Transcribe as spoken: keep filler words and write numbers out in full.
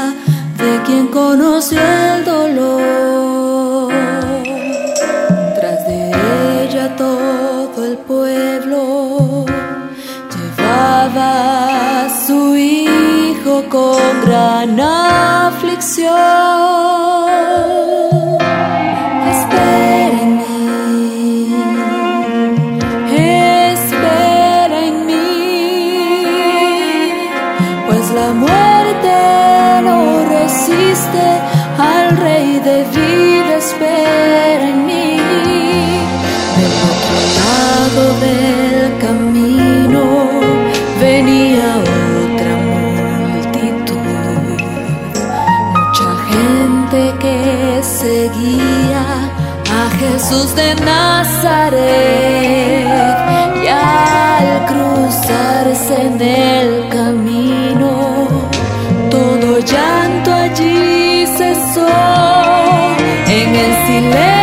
de quien conoció el dolor. Tras de ella todo el pueblo llevaba a su hijo con gran aflicción. Espera en mí, espera en mí, pues la muerte no resiste al Rey de vida. Espera en mí. Del otro lado del camino venía otra multitud, mucha gente que seguía a Jesús de Nazaret, y al cruzarse en el camino todo llanto allí cesó. En el silencio